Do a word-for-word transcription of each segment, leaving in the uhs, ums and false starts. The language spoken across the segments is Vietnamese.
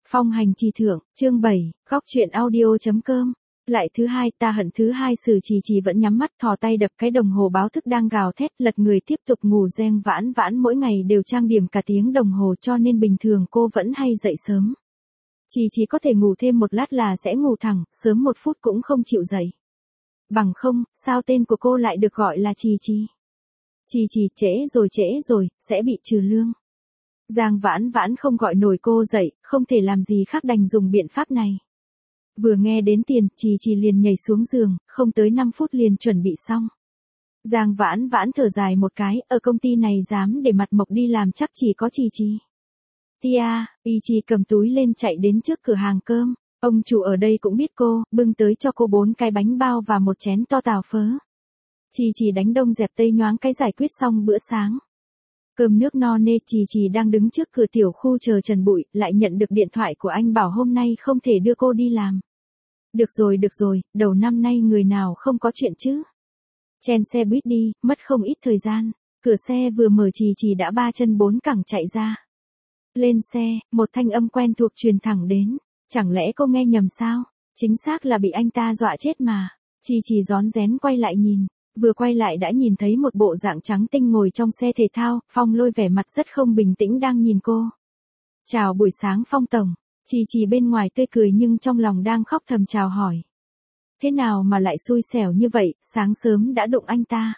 Phong hành trì thượng, chương bảy, góc chuyện audio.com. Lại thứ hai, ta hận thứ hai. Sử Trì Trì vẫn nhắm mắt thò tay đập cái đồng hồ báo thức đang gào thét, lật người tiếp tục ngủ reng vãn vãn, mỗi ngày đều trang điểm cả tiếng đồng hồ cho nên bình thường cô vẫn hay dậy sớm. Trì Trì có thể ngủ thêm một lát là sẽ ngủ thẳng, sớm một phút cũng không chịu dậy. Bằng không, sao tên của cô lại được gọi là Trì Trì? Trì Trì, trễ rồi trễ rồi, sẽ bị trừ lương. Giang Vãn Vãn không gọi nổi cô dậy, không thể làm gì khác đành dùng biện pháp này. Vừa nghe đến tiền, Trì Trì liền nhảy xuống giường, không tới năm phút liền chuẩn bị xong. Giang Vãn Vãn thở dài một cái, ở công ty này dám để mặt mộc đi làm chắc chỉ có Trì Trì. Tia, Y Trì cầm túi lên chạy đến trước cửa hàng cơm, ông chủ ở đây cũng biết cô, bưng tới cho cô bốn cái bánh bao và một chén to tàu phớ. Trì Trì đánh đông dẹp tây nhoáng cái giải quyết xong bữa sáng. Cơm nước no nê, Trì Trì đang đứng trước cửa tiểu khu chờ Trần Bụi, lại nhận được điện thoại của anh bảo hôm nay không thể đưa cô đi làm. Được rồi được rồi, đầu năm nay người nào không có chuyện chứ. Chen xe buýt đi, mất không ít thời gian. Cửa xe vừa mở Trì Trì đã ba chân bốn cẳng chạy ra. Lên xe, một thanh âm quen thuộc truyền thẳng đến. Chẳng lẽ cô nghe nhầm sao? Chính xác là bị anh ta dọa chết mà. Trì Trì rón rén quay lại nhìn. Vừa quay lại đã nhìn thấy một bộ dạng trắng tinh ngồi trong xe thể thao, Phong Lôi vẻ mặt rất không bình tĩnh đang nhìn cô. Chào buổi sáng Phong Tổng. Trì Trì bên ngoài tươi cười nhưng trong lòng đang khóc thầm chào hỏi. Thế nào mà lại xui xẻo như vậy, sáng sớm đã đụng anh ta.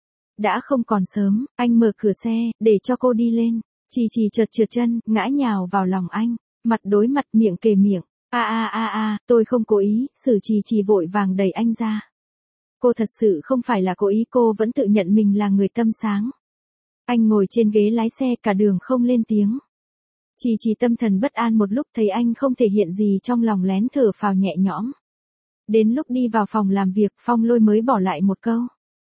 Đã không còn sớm, anh mở cửa xe, để cho cô đi lên. Trì Trì trượt trượt chân, ngã nhào vào lòng anh, mặt đối mặt miệng kề miệng. A a a a, tôi không cố ý. Sử Trì Trì vội vàng đẩy anh ra. Cô thật sự không phải là cố ý, cô vẫn tự nhận mình là người tâm sáng. Anh ngồi trên ghế lái xe cả đường không lên tiếng. Trì Trì tâm thần bất an một lúc, thấy anh không thể hiện gì trong lòng lén thở phào nhẹ nhõm. Đến lúc đi vào phòng làm việc, Phong Lôi mới bỏ lại một câu.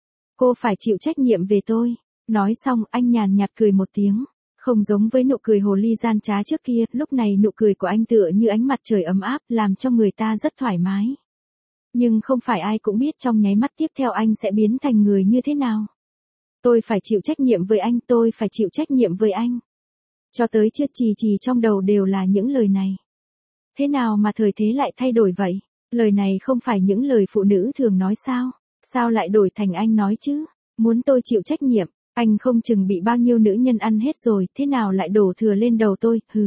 Cô phải chịu trách nhiệm về tôi. Nói xong anh nhàn nhạt cười một tiếng. Không giống với nụ cười hồ ly gian trá trước kia, lúc này nụ cười của anh tựa như ánh mặt trời ấm áp, làm cho người ta rất thoải mái. Nhưng không phải ai cũng biết trong nháy mắt tiếp theo anh sẽ biến thành người như thế nào. Tôi phải chịu trách nhiệm với anh, tôi phải chịu trách nhiệm với anh. Cho tới chưa Trì Trì trong đầu đều là những lời này. Thế nào mà thời thế lại thay đổi vậy? Lời này không phải những lời phụ nữ thường nói sao? Sao lại đổi thành anh nói chứ? Muốn tôi chịu trách nhiệm, anh không chừng bị bao nhiêu nữ nhân ăn hết rồi, thế nào lại đổ thừa lên đầu tôi, hừ.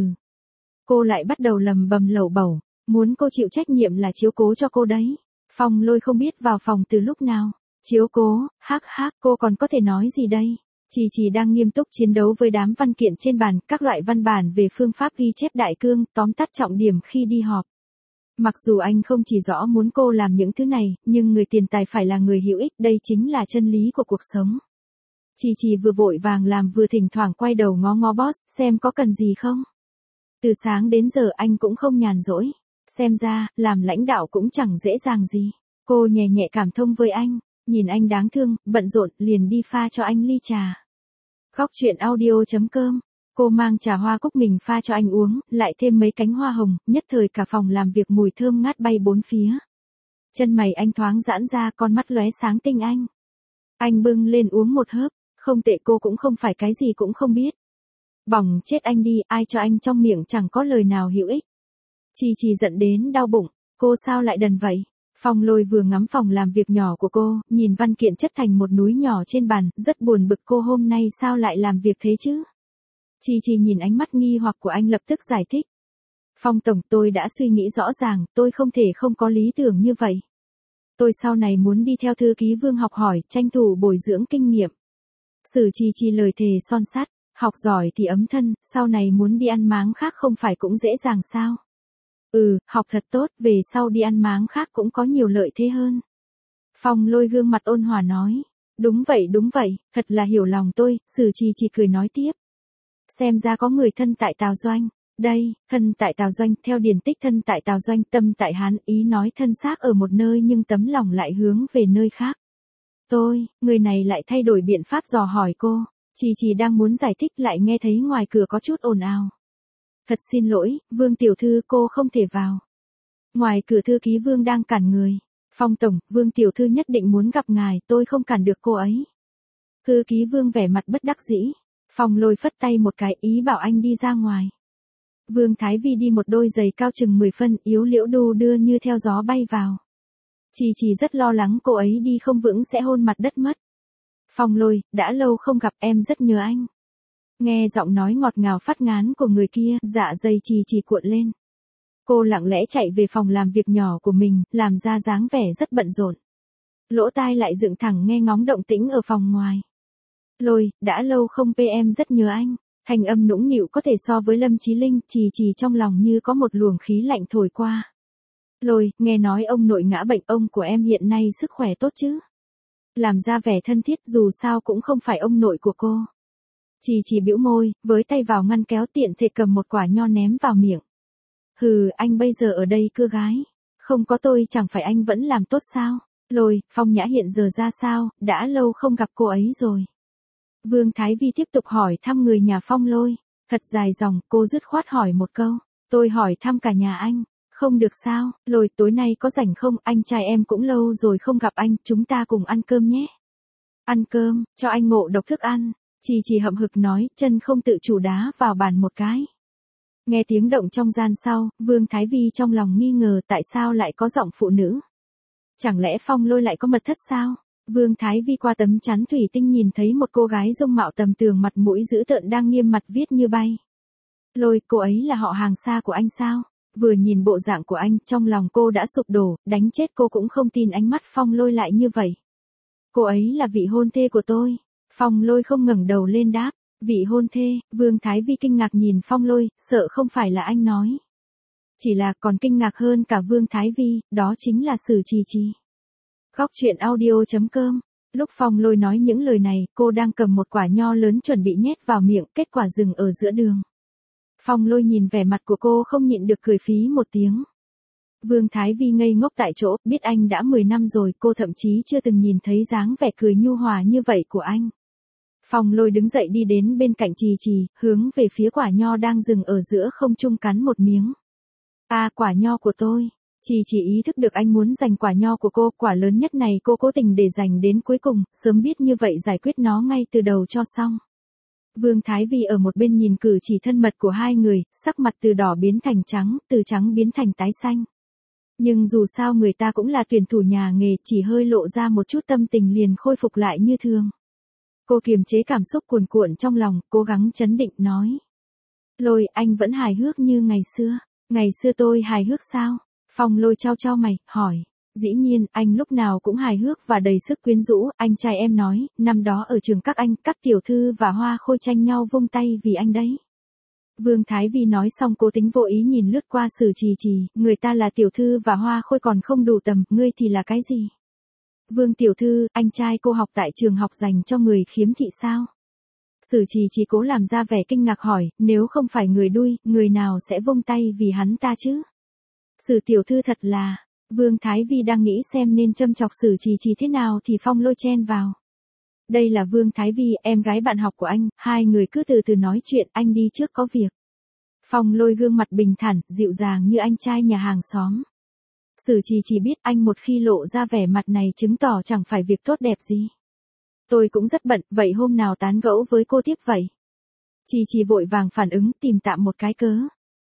Cô lại bắt đầu lầm bầm lẩu bẩu, muốn cô chịu trách nhiệm là chiếu cố cho cô đấy. Phong Lôi không biết vào phòng từ lúc nào. Chiếu cố, hắc hắc, cô còn có thể nói gì đây? Trì Trì đang nghiêm túc chiến đấu với đám văn kiện trên bàn, các loại văn bản về phương pháp ghi chép đại cương, tóm tắt trọng điểm khi đi họp. Mặc dù anh không chỉ rõ muốn cô làm những thứ này, nhưng người tiền tài phải là người hữu ích, đây chính là chân lý của cuộc sống. Trì Trì vừa vội vàng làm vừa thỉnh thoảng quay đầu ngó ngó boss, xem có cần gì không. Từ sáng đến giờ anh cũng không nhàn rỗi. Xem ra, làm lãnh đạo cũng chẳng dễ dàng gì. Cô nhẹ nhẹ cảm thông với anh, nhìn anh đáng thương, bận rộn, liền đi pha cho anh ly trà. Góc chuyện audio.com. Cô mang trà hoa cúc mình pha cho anh uống, lại thêm mấy cánh hoa hồng, nhất thời cả phòng làm việc mùi thơm ngát bay bốn phía. Chân mày anh thoáng giãn ra, con mắt lóe sáng tinh anh. Anh bưng lên uống một hớp, không tệ, cô cũng không phải cái gì cũng không biết. Bỏng chết anh đi, ai cho anh trong miệng chẳng có lời nào hữu ích. Trì Trì giận đến đau bụng, cô sao lại đần vậy? Phong Lôi vừa ngắm phòng làm việc nhỏ của cô, nhìn văn kiện chất thành một núi nhỏ trên bàn, rất buồn bực, cô hôm nay sao lại làm việc thế chứ? Trì Trì nhìn ánh mắt nghi hoặc của anh lập tức giải thích. Phong Tổng, tôi đã suy nghĩ rõ ràng, tôi không thể không có lý tưởng như vậy. Tôi sau này muốn đi theo thư ký Vương học hỏi, tranh thủ bồi dưỡng kinh nghiệm. Sử Trì Trì lời thề son sắt, học giỏi thì ấm thân, sau này muốn đi ăn máng khác không phải cũng dễ dàng sao? Ừ, học thật tốt, về sau đi ăn máng khác cũng có nhiều lợi thế hơn. Phong Lôi gương mặt ôn hòa nói. Đúng vậy đúng vậy, thật là hiểu lòng tôi. Sử Trì Trì cười nói tiếp. Xem ra có người thân tại Tào Doanh. Đây, thân tại Tào Doanh, theo điển tích thân tại Tào Doanh, tâm tại Hán, ý nói thân xác ở một nơi nhưng tấm lòng lại hướng về nơi khác. Tôi, người này lại thay đổi biện pháp dò hỏi cô. Trì Trì đang muốn giải thích lại nghe thấy ngoài cửa có chút ồn ào. Thật xin lỗi, Vương tiểu thư, cô không thể vào. Ngoài cửa thư ký Vương đang cản người. Phong Tổng, Vương tiểu thư nhất định muốn gặp ngài, tôi không cản được cô ấy. Thư ký Vương vẻ mặt bất đắc dĩ. Phong Lôi phất tay một cái, ý bảo anh đi ra ngoài. Vương Thái Vi đi một đôi giày cao chừng mười phân, yếu liễu đu đưa như theo gió bay vào. Chỉ chỉ rất lo lắng cô ấy đi không vững sẽ hôn mặt đất mất. Phong Lôi, đã lâu không gặp, em rất nhớ anh. Nghe giọng nói ngọt ngào phát ngán của người kia, dạ dày Chỉ Chỉ cuộn lên. Cô lặng lẽ chạy về phòng làm việc nhỏ của mình, làm ra dáng vẻ rất bận rộn. Lỗ tai lại dựng thẳng nghe ngóng động tĩnh ở phòng ngoài. Lôi, đã lâu không p em rất nhớ anh. Thanh âm nũng nịu có thể so với Lâm Chí Linh, Chỉ Chỉ trong lòng như có một luồng khí lạnh thổi qua. Lôi, nghe nói ông nội ngã bệnh, ông của em hiện nay sức khỏe tốt chứ? Làm ra vẻ thân thiết dù sao cũng không phải ông nội của cô. Chỉ Chỉ bĩu môi, với tay vào ngăn kéo tiện thể cầm một quả nho ném vào miệng. Hừ, anh bây giờ ở đây cưa gái. Không có tôi chẳng phải anh vẫn làm tốt sao? Lôi, Phong Nhã hiện giờ ra sao, đã lâu không gặp cô ấy rồi. Vương Thái Vi tiếp tục hỏi thăm người nhà Phong Lôi. Thật dài dòng, cô dứt khoát hỏi một câu. Tôi hỏi thăm cả nhà anh. Không được sao, Lôi, tối nay có rảnh không, anh trai em cũng lâu rồi không gặp anh, chúng ta cùng ăn cơm nhé. Ăn cơm, cho anh ngộ độc thức ăn. Chỉ Chỉ hậm hực nói, chân không tự chủ đá vào bàn một cái. Nghe tiếng động trong gian sau, Vương Thái Vi trong lòng nghi ngờ tại sao lại có giọng phụ nữ. Chẳng lẽ Phong Lôi lại có mật thất sao? Vương Thái Vi qua tấm chắn thủy tinh nhìn thấy một cô gái dung mạo tầm tường mặt mũi dữ tợn đang nghiêm mặt viết như bay. Lôi, cô ấy là họ hàng xa của anh sao? Vừa nhìn bộ dạng của anh, trong lòng cô đã sụp đổ, đánh chết cô cũng không tin ánh mắt Phong Lôi lại như vậy. Cô ấy là vị hôn thê của tôi. Phong Lôi không ngẩng đầu lên đáp. Vị hôn thê, Vương Thái Vi kinh ngạc nhìn Phong Lôi, sợ không phải là anh nói. Chỉ là còn kinh ngạc hơn cả Vương Thái Vi, đó chính là Sử Chỉ Chỉ. Góc truyện audio chấm com. Lúc Phong Lôi nói những lời này, cô đang cầm một quả nho lớn chuẩn bị nhét vào miệng, kết quả dừng ở giữa đường. Phong Lôi nhìn vẻ mặt của cô không nhịn được cười phí một tiếng. Vương Thái Vi ngây ngốc tại chỗ, biết anh đã mười năm rồi, cô thậm chí chưa từng nhìn thấy dáng vẻ cười nhu hòa như vậy của anh. Phong Lôi đứng dậy đi đến bên cạnh Chỉ Chỉ, hướng về phía quả nho đang dừng ở giữa không trung cắn một miếng. À, quả nho của tôi. Chỉ Chỉ ý thức được anh muốn giành quả nho của cô, quả lớn nhất này cô cố tình để dành đến cuối cùng, sớm biết như vậy giải quyết nó ngay từ đầu cho xong. Vương Thái Vi ở một bên nhìn cử chỉ thân mật của hai người, sắc mặt từ đỏ biến thành trắng, từ trắng biến thành tái xanh. Nhưng dù sao người ta cũng là tuyển thủ nhà nghề, chỉ hơi lộ ra một chút tâm tình liền khôi phục lại như thường. Cô kiềm chế cảm xúc cuồn cuộn trong lòng, cố gắng trấn định nói. Lôi, anh vẫn hài hước như ngày xưa. Ngày xưa tôi hài hước sao? Phong Lôi chau chau mày, hỏi. Dĩ nhiên, anh lúc nào cũng hài hước và đầy sức quyến rũ, anh trai em nói, năm đó ở trường các anh, các tiểu thư và Hoa Khôi tranh nhau vung tay vì anh đấy. Vương Thái Vi nói xong cố tính vô ý nhìn lướt qua Sử Chỉ Chỉ, người ta là tiểu thư và Hoa Khôi còn không đủ tầm, ngươi thì là cái gì? Vương tiểu thư, anh trai cô học tại trường học dành cho người khiếm thị sao? Sử Chỉ Chỉ cố làm ra vẻ kinh ngạc hỏi, nếu không phải người đuôi, người nào sẽ vung tay vì hắn ta chứ? Sử tiểu thư thật là, Vương Thái Vi đang nghĩ xem nên châm chọc Sử Chỉ Chỉ thế nào thì Phong Lôi chen vào. Đây là Vương Thái Vi, em gái bạn học của anh, hai người cứ từ từ nói chuyện, anh đi trước có việc. Phong Lôi gương mặt bình thản, dịu dàng như anh trai nhà hàng xóm. Sử Chỉ Chỉ biết anh một khi lộ ra vẻ mặt này chứng tỏ chẳng phải việc tốt đẹp gì. Tôi cũng rất bận, vậy hôm nào tán gẫu với cô tiếp vậy? Chỉ Chỉ vội vàng phản ứng, tìm tạm một cái cớ.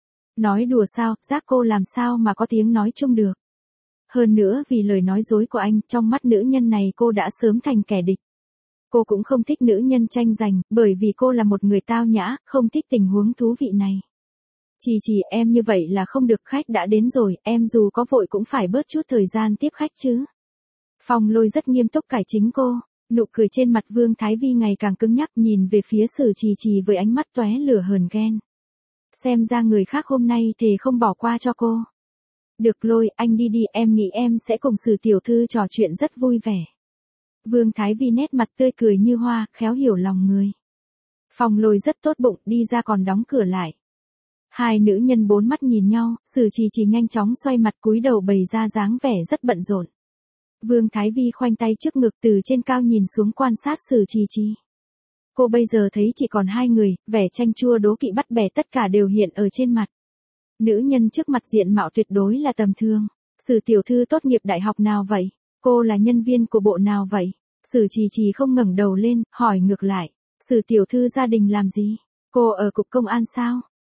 Nói đùa sao, giác cô làm sao mà có tiếng nói chung được. Hơn nữa vì lời nói dối của anh, trong mắt nữ nhân này cô đã sớm thành kẻ địch. Cô cũng không thích nữ nhân tranh giành, bởi vì cô là một người tao nhã, không thích tình huống thú vị này. Chỉ Chỉ, em như vậy là không được, khách đã đến rồi, em dù có vội cũng phải bớt chút thời gian tiếp khách chứ. Phong Lôi rất nghiêm túc cải chính cô, nụ cười trên mặt Vương Thái Vi ngày càng cứng nhắc nhìn về phía Sử Chỉ Chỉ với ánh mắt tóe lửa hờn ghen. Xem ra người khác hôm nay thì không bỏ qua cho cô. Được Lôi, anh đi đi, em nghĩ em sẽ cùng Sử tiểu thư trò chuyện rất vui vẻ. Vương Thái Vi nét mặt tươi cười như hoa, khéo hiểu lòng người. Phong Lôi rất tốt bụng, đi ra còn đóng cửa lại. Hai nữ nhân bốn mắt nhìn nhau, Sử Chỉ Chỉ nhanh chóng xoay mặt cúi đầu bày ra dáng vẻ rất bận rộn. Vương Thái Vi khoanh tay trước ngực từ trên cao nhìn xuống quan sát Sử Chỉ Chỉ. Cô bây giờ thấy chỉ còn hai người, vẻ chanh chua đố kỵ bắt bẻ tất cả đều hiện ở trên mặt. Nữ nhân trước mặt diện mạo tuyệt đối là tầm thường. Sử tiểu thư tốt nghiệp đại học nào vậy? Cô là nhân viên của bộ nào vậy? Sử Chỉ Chỉ không ngẩng đầu lên, hỏi ngược lại. Sử tiểu thư gia đình làm gì? Cô ở cục công an sao?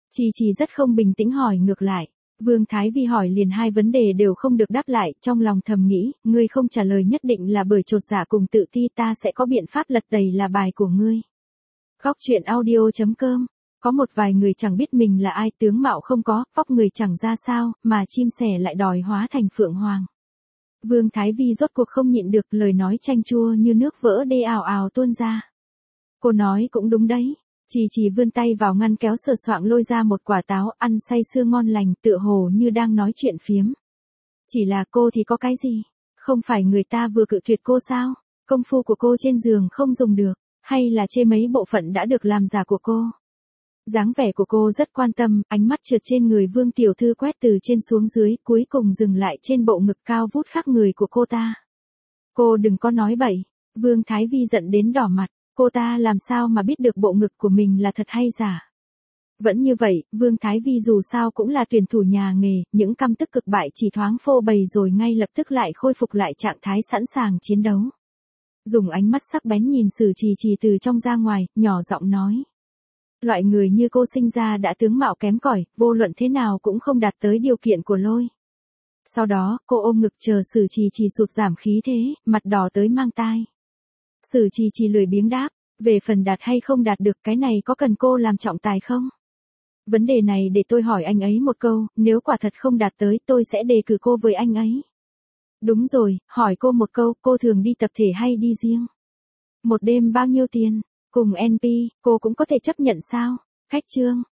Chi Chi rất không bình tĩnh hỏi ngược lại. Vương Thái Vi hỏi liền hai vấn đề đều không được đáp lại, trong lòng thầm nghĩ, ngươi không trả lời nhất định là bởi chột dạ cùng tự ti, ta sẽ có biện pháp lật tẩy là bài của ngươi. Góc truyện audio chấm com. Có một vài người chẳng biết mình là ai, tướng mạo không có, vóc người chẳng ra sao, mà chim sẻ lại đòi hóa thành phượng hoàng. Vương Thái Vi rốt cuộc không nhịn được, lời nói chanh chua như nước vỡ đê ào ào tuôn ra. Cô nói cũng đúng đấy. Chi Chi vươn tay vào ngăn kéo sờ soạng lôi ra một quả táo, ăn say sưa ngon lành, tựa hồ như đang nói chuyện phiếm. Chỉ là cô thì có cái gì? Không phải người ta vừa cự tuyệt cô sao? Công phu của cô trên giường không dùng được, hay là chê mấy bộ phận đã được làm giả của cô? Dáng vẻ của cô rất quan tâm, ánh mắt trượt trên người Vương tiểu thư quét từ trên xuống dưới, cuối cùng dừng lại trên bộ ngực cao vút khác người của cô ta. Cô đừng có nói bậy. Vương Thái Vi giận đến đỏ mặt. Cô ta làm sao mà biết được bộ ngực của mình là thật hay giả? Vẫn như vậy, Vương Thái Vi dù sao cũng là tuyển thủ nhà nghề, những căm tức cực bại chỉ thoáng phô bày rồi ngay lập tức lại khôi phục lại trạng thái sẵn sàng chiến đấu. Dùng ánh mắt sắc bén nhìn Sử Trì Trì từ trong ra ngoài, nhỏ giọng nói. Loại người như cô sinh ra đã tướng mạo kém cỏi, vô luận thế nào cũng không đạt tới điều kiện của Lôi. Sau đó, cô ôm ngực chờ Sử Trì Trì sụt giảm khí thế, mặt đỏ tới mang tai. Sử Trì Trì lười biếng đáp, về phần đạt hay không đạt được cái này có cần cô làm trọng tài không? Vấn đề này để tôi hỏi anh ấy một câu, nếu quả thật không đạt tới tôi sẽ đề cử cô với anh ấy. Đúng rồi, hỏi cô một câu, cô thường đi tập thể hay đi riêng? Một đêm bao nhiêu tiền? Cùng en pê, cô cũng có thể chấp nhận sao? Khách trương.